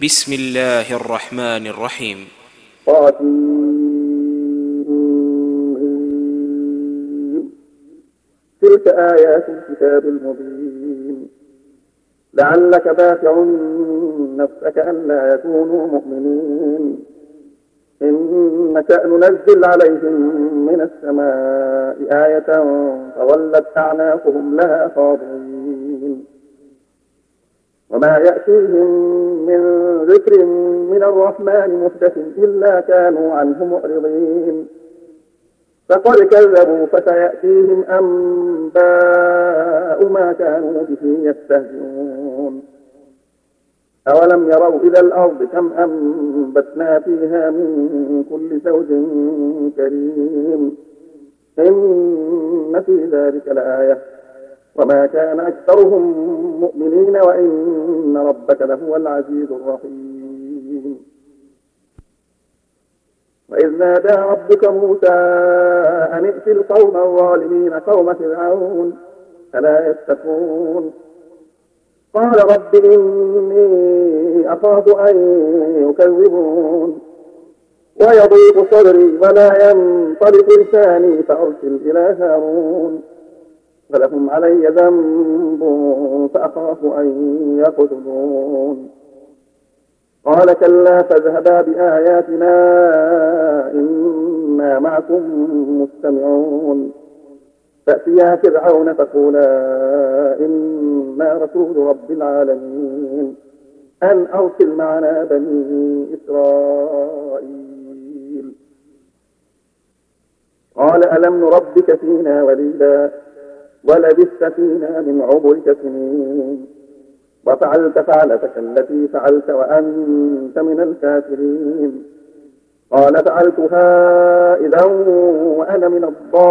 بسم الله الرحمن الرحيم. تلك آيات الكتاب المبين لعلك باخع نفسك ألا يكونوا مؤمنين إن نشأ ننزل عليهم من السماء آية فظلت أعناقهم لها خاضعين وما يأتيهم من ذكر من الرحمن محدث إلا كانوا عنه معرضين فقد كذبوا فسيأتيهم أنباء ما كانوا به يستهزئون أولم يروا إلى الأرض كم أنبتنا فيها من كل زوج كريم إن في ذلك لآية وما كان أكثرهم مؤمنين وإن ربك لهو العزيز الرحيم وإذ نادى ربك موسى أن ائت القوم الظالمين قوم فرعون فلا يتقون قال رب إني أخاف أن يكذبون ويضيق صدري ولا ينطلق لساني فأرسل إلى هارون ولهم علي ذنب فأخاف أن يقتلون قال كلا فاذهبا بآياتنا إنا معكم مستمعون فأتيا فرعون فقولا إنا رسول رب العالمين أن أرسل معنا بني إسرائيل قال ألم نربك فينا وليدا ولبثت فينا من عمرك سنين وفعلت فعلتك التي فعلت وأنت من الكافرين قال فعلتها إذا وأنا من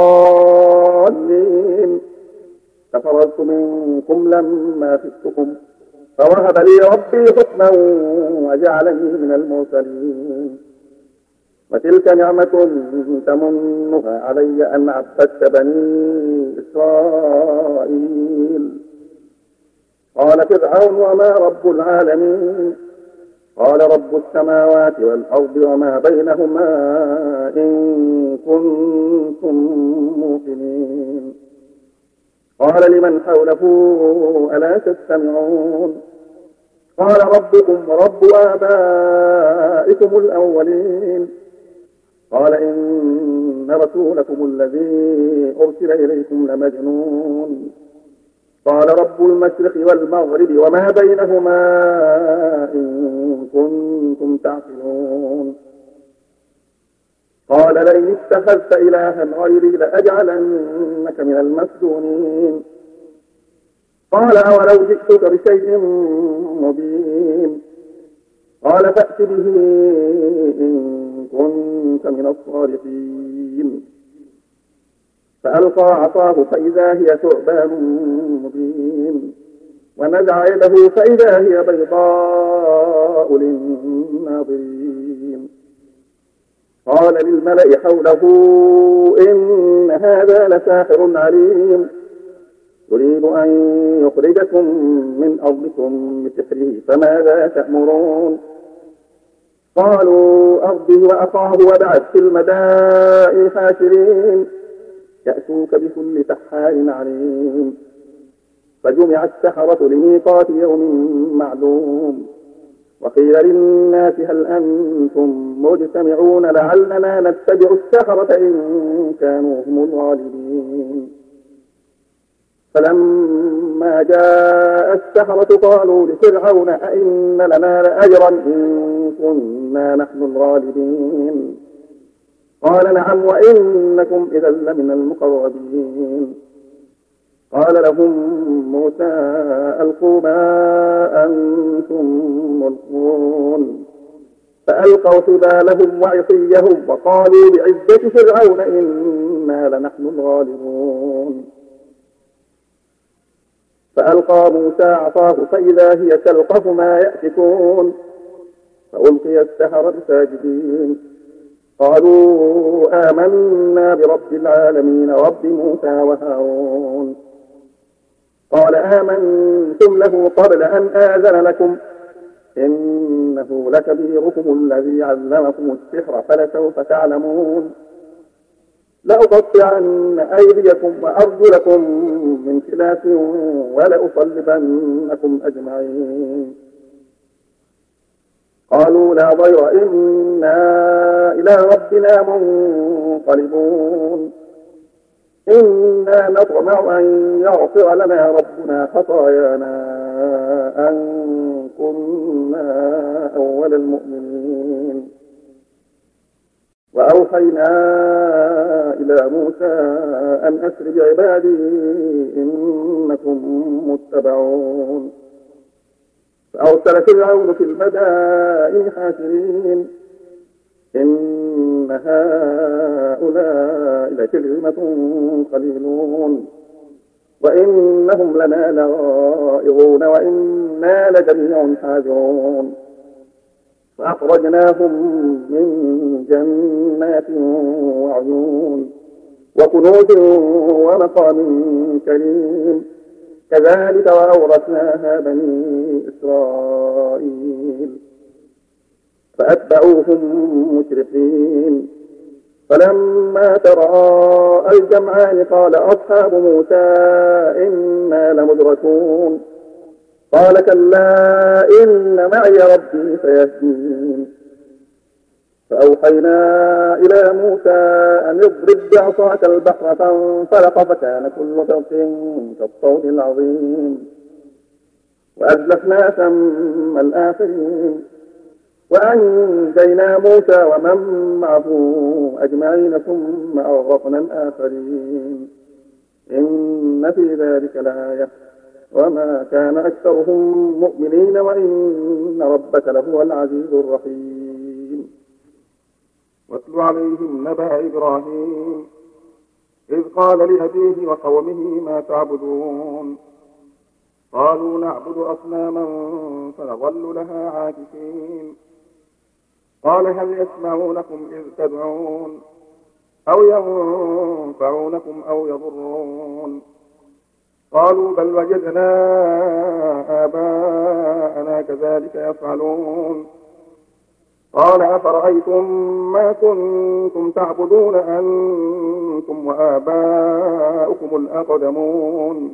الضالين ففررت منكم لما خفتكم فوهب لي ربي حكما وجعلني من المرسلين وتلك نعمة تمنها علي أن عبدت بني إسرائيل قال فرعون وما رب العالمين قال رب السماوات والأرض وما بينهما إن كنتم موقنين قال لمن حوله ألا تستمعون قال ربكم ورب آبائكم الأولين قال إن رسولكم الذي أرسل إليكم لمجنون قال رب المشرق والمغرب وما بينهما إن كنتم تعقلون قال لئن اتخذت إلها غيري لأجعلنك من المسجونين قال أولو جئتك بشيء مبين قال فأت به إن كنت من الصادقين فألقى عصاه فإذا هي ثعبان مبين ونزع يده فإذا هي بيضاء للناظرين قال للملأ حوله إن هذا لساحر عليم يريد أن يخرجكم من أرضكم بسحره فماذا تأمرون قالوا أرضه وأخاه وابعث في المدائن حاشرين يأتوك بكل سحار عليم فجمع السحرة لميقات يوم معلوم وقيل للناس هل أنتم مجتمعون لعلنا نتبع السحرة إن كانوا هم الغالبين فلما جاء السحرة قالوا لفرعون أئن لنا لأجرا إن كنا نحن الغالبين قال نعم وإنكم إذا لمن المقربين قال لهم موسى ألقوا ما أنتم ملقون فألقوا حبالهم وعصيهم وقالوا بعزة فرعون إنا لنحن الغالبون فألقى موسى عصاه فإذا هي تلقف ما يأفكون فألقي السحرة ساجدين قالوا آمنا برب العالمين رب موسى وهارون قال آمنتم له قبل أن آذن لكم إنه لكبيركم الذي علمكم السحر فلسوف تعلمون لأقطعن أيديكم وأرجلكم من خلاف ولأصلبنكم أجمعين قالوا لا ضير إنا إلى ربنا منقلبون إنا نطمع أن يغفر لنا ربنا خطايانا أن كنا أول المؤمنين وأوحينا إلى موسى أن أسر بعبادي إنكم متبعون فأرسل فرعون في المدائن حاشرين إن هؤلاء لشرذمة قليلون وإنهم لنا لغائظون وإنا لجميع حاذرون فأخرجناهم من جنات وعيون وكنوز ومقام كريم كذلك وأورثناها بني إسرائيل فأتبعوهم مشرقين فلما تراءى الجمعان قال أصحاب موسى إنا لمدركون قال كلا إن معي ربي سيهدين فأوحينا إلى موسى أن اضرب بعصاك البحر فانفلق فكان كل فرق كالطود العظيم وأزلفنا ثم الآخرين وأنجينا موسى ومن معه أجمعين ثم أغرقنا الآخرين إن في ذلك لآية وما كان أكثرهم مؤمنين وإن ربك لهو العزيز الرحيم واتل عليهم نبأ إبراهيم إذ قال لأبيه وقومه ما تعبدون قالوا نعبد أصناما فنظل لها عاكفين قال هل يسمعونكم إذ تدعون أو ينفعونكم أو يضرون قالوا بل وجدنا آباءنا كذلك يفعلون قال أفرأيتم ما كنتم تعبدون أنتم وآباؤكم الأقدمون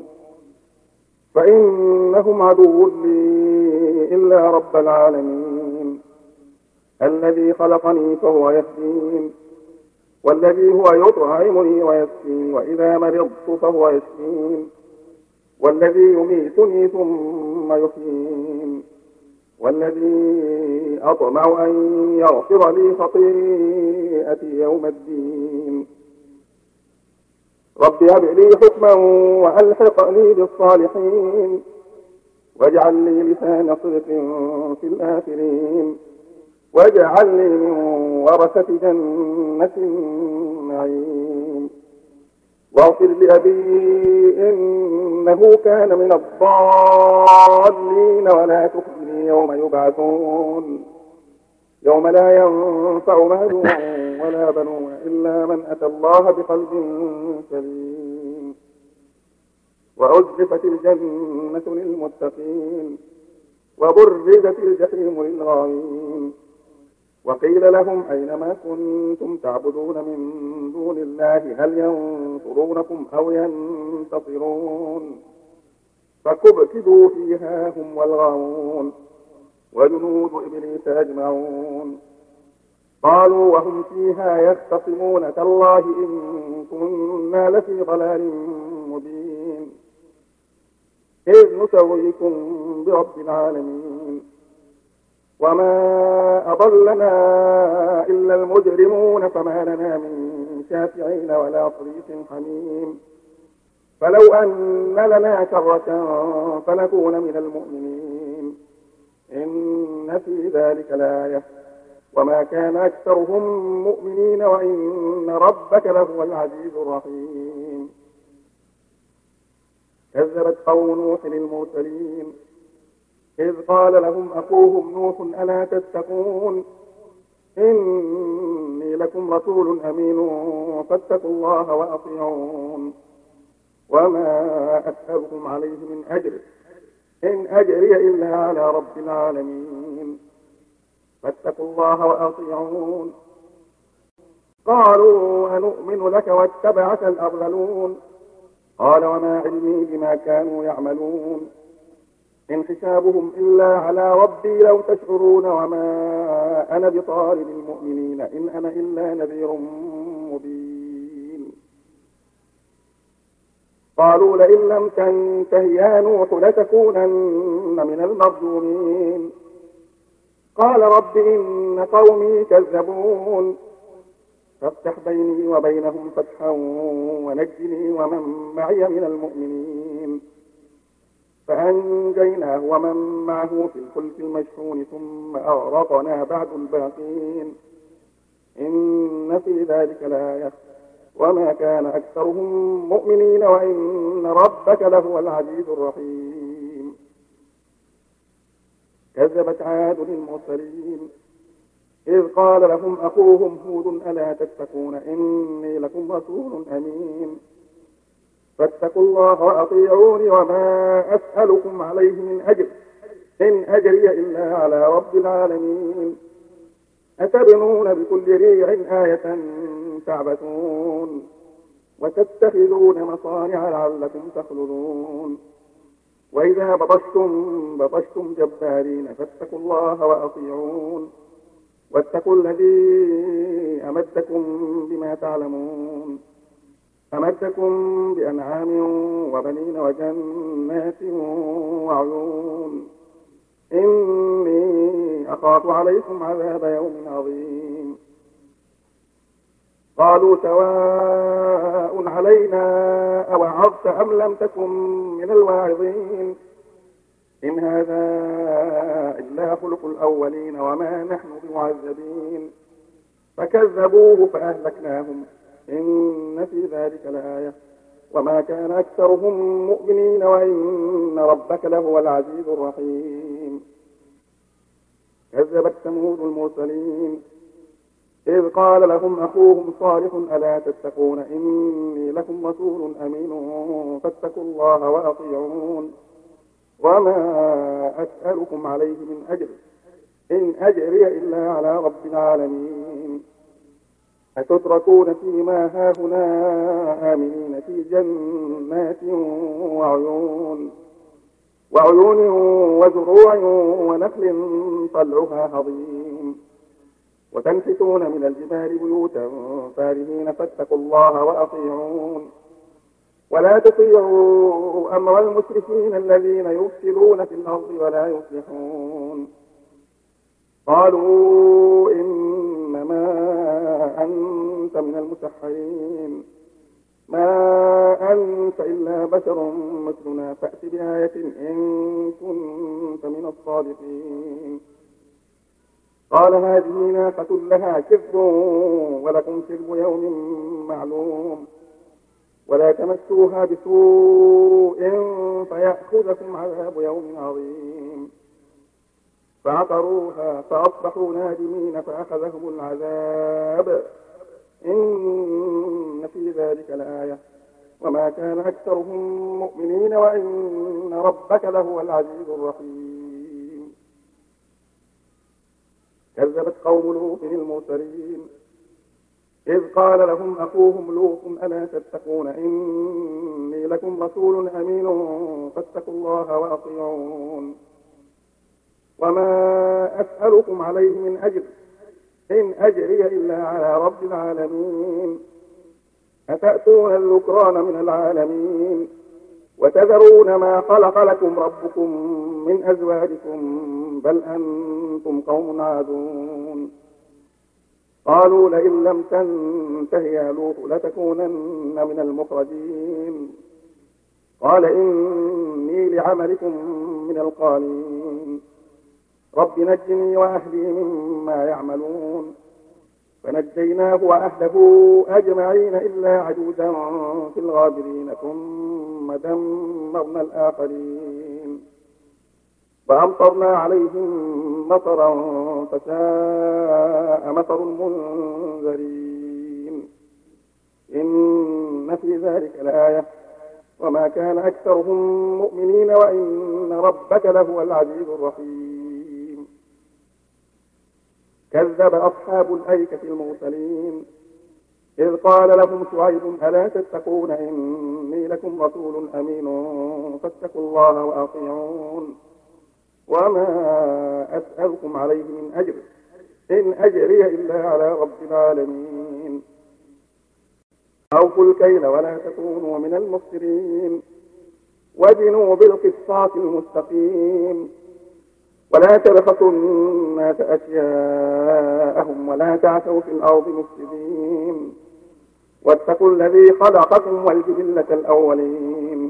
فإنهم عدو لي إلا رب العالمين الذي خلقني فهو يهدين والذي هو يطعمني ويسقين وإذا مرضت فهو يشفين والذي يميتني ثم يحيين والذي أطمع أن يغفر لي خطيئتي يوم الدين رب هب لي حكما وألحقني بالصالحين واجعل لي لسان صدق في الآخرين واجعلني من ورثة جنة النعيم واغفر لأبي إنه كان من الضالين ولا تخزني يوم يبعثون يوم لا ينفع مال ولا بنون إلا من أتى الله بقلب سليم وأزلفت الجنة للمتقين وبرزت الجحيم للغاوين وقيل لهم أينما كنتم تعبدون من دون الله هل ينصرونكم أو ينتصرون فكبكبوا فيها هم والغاوون وجنود إبليس أجمعون قالوا وهم فيها يختصمون تالله إن كنا لفي ضلال مبين إذ نسويكم برب العالمين وما أضلنا إلا المجرمون فما لنا من شافعين ولا صديق حميم فلو أن لنا كرة فنكون من المؤمنين إن في ذلك لآية وما كان أكثرهم مؤمنين وإن ربك لهو العزيز الرحيم كذبت قوم نوح المرسلين إذ قال لهم أخوهم نوح ألا تتقون إني لكم رسول أمين فاتقوا الله وأطيعون وما أسألكم عليه من أجر إن أجري إلا على رب العالمين فاتقوا الله وأطيعون. قالوا أنؤمن لك واتبعك الأرذلون قال وما علمي بما كانوا يعملون إن حسابهم إلا على ربي لو تشعرون وما أنا بطارد المؤمنين إن أنا إلا نذير مبين. قالوا لئن لم تنته يا نوح لتكونن من المرجومين قال رب إن قومي كذبون فافتح بيني وبينهم فتحا ونجني ومن معي من المؤمنين فأنجيناه ومن معه في الفلك المشحون ثم أغرقنا بعد الباقين إن في ذلك لآية وما كان أكثرهم مؤمنين وإن ربك لهو العزيز الرحيم. كذبت عاد المرسلين إذ قال لهم أخوهم هود ألا تتقون إني لكم رسول أمين فاتقوا الله وأطيعوني وما أسألكم عليه من أجر إن أجري إلا على رب العالمين أتبنون بكل ريع آية تعبثون وتتخذون مصانع لعلكم تخلدون وإذا بطشتم جبارين فاتقوا الله وأطيعون واتقوا الذي أمدكم بما تعلمون أمدكم بأنعام وبنين وجنات وعيون إني أخاف عليكم عذاب يوم عظيم. قالوا سواء علينا أوعظت أم لم تكن من الواعظين إن هذا إلا خلق الأولين وما نحن بمعذبين فكذبوه فأهلكناهم إن في ذلك لآية وما كان أكثرهم مؤمنين وإن ربك لهو العزيز الرحيم. كذبت ثمود المرسلين إذ قال لهم أخوهم صالح ألا تتقون إني لكم رسول أمين فاتقوا الله وأطيعون وما أسألكم عليه من أجر إن أجري إلا على رب العالمين أتتركون فيما هاهنا آمنين في جنات وعيون وزروع ونخل طلعها هضيم وتنحتون من الجبال بيوتا فارهين فاتقوا الله وأطيعون ولا تطيعوا أمر المسرفين الذين يفسدون في الأرض ولا يصلحون. قالوا إنما أنت من المسحرين ما أنت إلا بشر مثلنا فأت بآية إن كنت من الصادقين. قال هذه ناقة لها شرب ولكم شرب يوم معلوم ولا تمسوها بسوء فيأخذكم عذاب يوم عظيم. فعقروها فأصبحوا نادمين فأخذهم العذاب إن في ذلك لآية وما كان أكثرهم مؤمنين وإن ربك لهو العزيز الرحيم. كذبت قوم لوط المرسلين إذ قال لهم أخوهم لوط ألا تتقون إني لكم رسول أمين فاتقوا الله وأطيعون وما أسألكم عليه من أجر إن أجري إلا على رب العالمين أتأتون الذكران من العالمين وتذرون ما خلق لكم ربكم من أزواجكم بل أنتم قوم عادون. قالوا لئن لم تنته يا لوط لتكونن من المخرجين قال إني لعملكم من القالين رب نجني وأهلي مما يعملون فنجيناه وأهله أجمعين إلا عجوزا في الغابرين ثم دمرنا الآخرين وأمطرنا عليهم مطرا فساء مطر المنذرين إن في ذلك لآية وما كان أكثرهم مؤمنين وإن ربك لهو العزيز الرحيم. كذب أصحاب الأيكة المرسلين إذ قال لهم شعيب ألا تتقون إني لكم رسول أمين فاتقوا الله وأطيعون وما أسألكم عليه من أجر إن أجري إلا على رب العالمين. أوفوا الكيل ولا تكونوا من المخسرين وزنوا بالقسطاس المستقيم ولا تبخسوا الناس أشياءهم ولا تعثوا في الأرض مفسدين واتقوا الذي خلقكم والجبلة الأولين.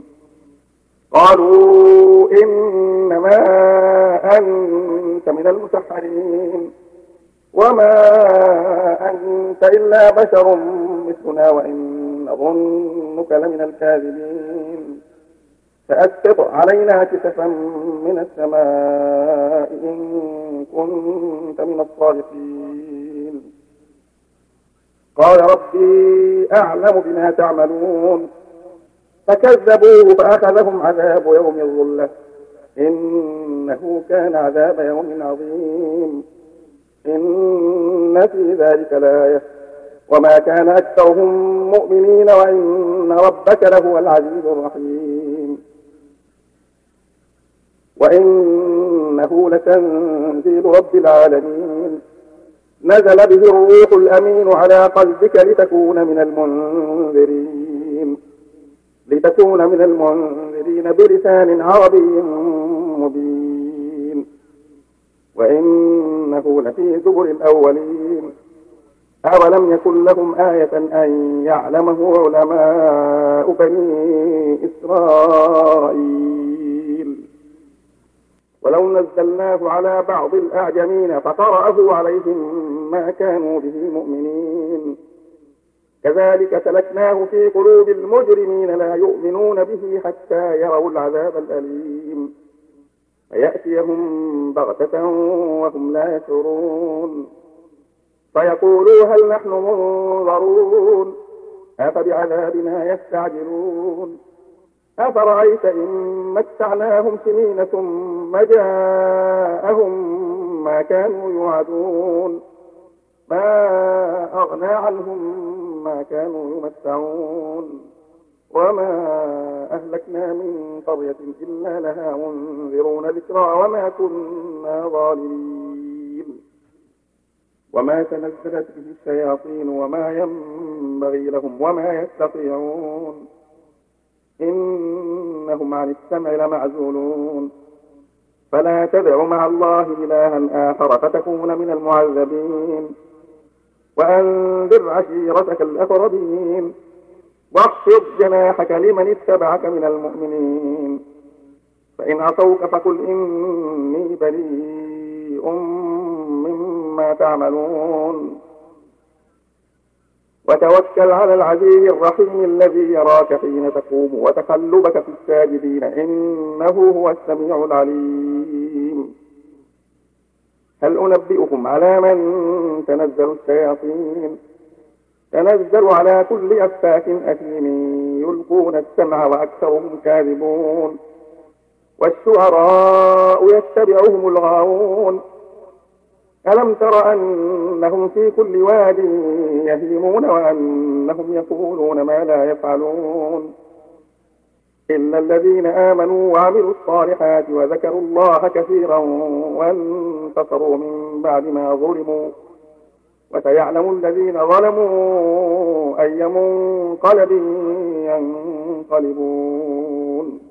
قالوا إنما أنت من المسحرين وما أنت إلا بشر مثلنا وإن نظنك لمن الكاذبين فأسقط علينا كسفا من السماء إن كنت من الصادقين. قال ربي أعلم بما تعملون فكذبوه فأخذهم عذاب يوم الظلة إنه كان عذاب يوم عظيم. إن في ذلك لآية وما كان أكثرهم مؤمنين وإن ربك لهو العزيز الرحيم. وإنه لتنزيل رب العالمين نزل به الروح الأمين على قلبك لتكون من المنذرين بلسان عربي مبين. وإنه لفي زبر الأولين أولم يكن لهم آية أن يعلمه علماء بني إسرائيل ولو نزلناه على بعض الأعجمين فقرأه عليهم ما كانوا به مؤمنين كذلك سلكناه في قلوب المجرمين لا يؤمنون به حتى يروا العذاب الأليم فيأتيهم بغتة وهم لا يشعرون فيقولوا هل نحن منظرون أفبعذابنا يستعجلون أفرأيت إن متعناهم سنين ثم جاءهم ما كانوا يوعدون ما أغنى عنهم ما كانوا يمتعون وما أهلكنا من قرية إلا لها منذرون ذكرى وما كنا ظالمين. وما تنزلت به الشياطين وما ينبغي لهم وما يستطيعون إنهم عن السمع لمعزولون. فلا تدع مع الله إلها آخر فتكون من المعذبين. وأنذر عشيرتك الأقربين واخفض جناحك لمن اتبعك من المؤمنين. فإن عصوك فقل إني بريء مما تعملون. وتوكل على العزيز الرحيم الذي يراك حين تقوم وتقلبك في الساجدين إنه هو السميع العليم. هل أنبئكم على من تنزل الشياطين تنزل على كل أفاك أثيم يلقون السمع وأكثرهم كاذبون والشعراء يتبعهم الغاوون. ألم تر أنهم في كل واد يهيمون وأنهم يقولون ما لا يفعلون إلا الذين آمنوا وعملوا الصالحات وذكروا الله كثيرا وانتصروا من بعد ما ظلموا وسيعلم الذين ظلموا أي منقلب ينقلبون.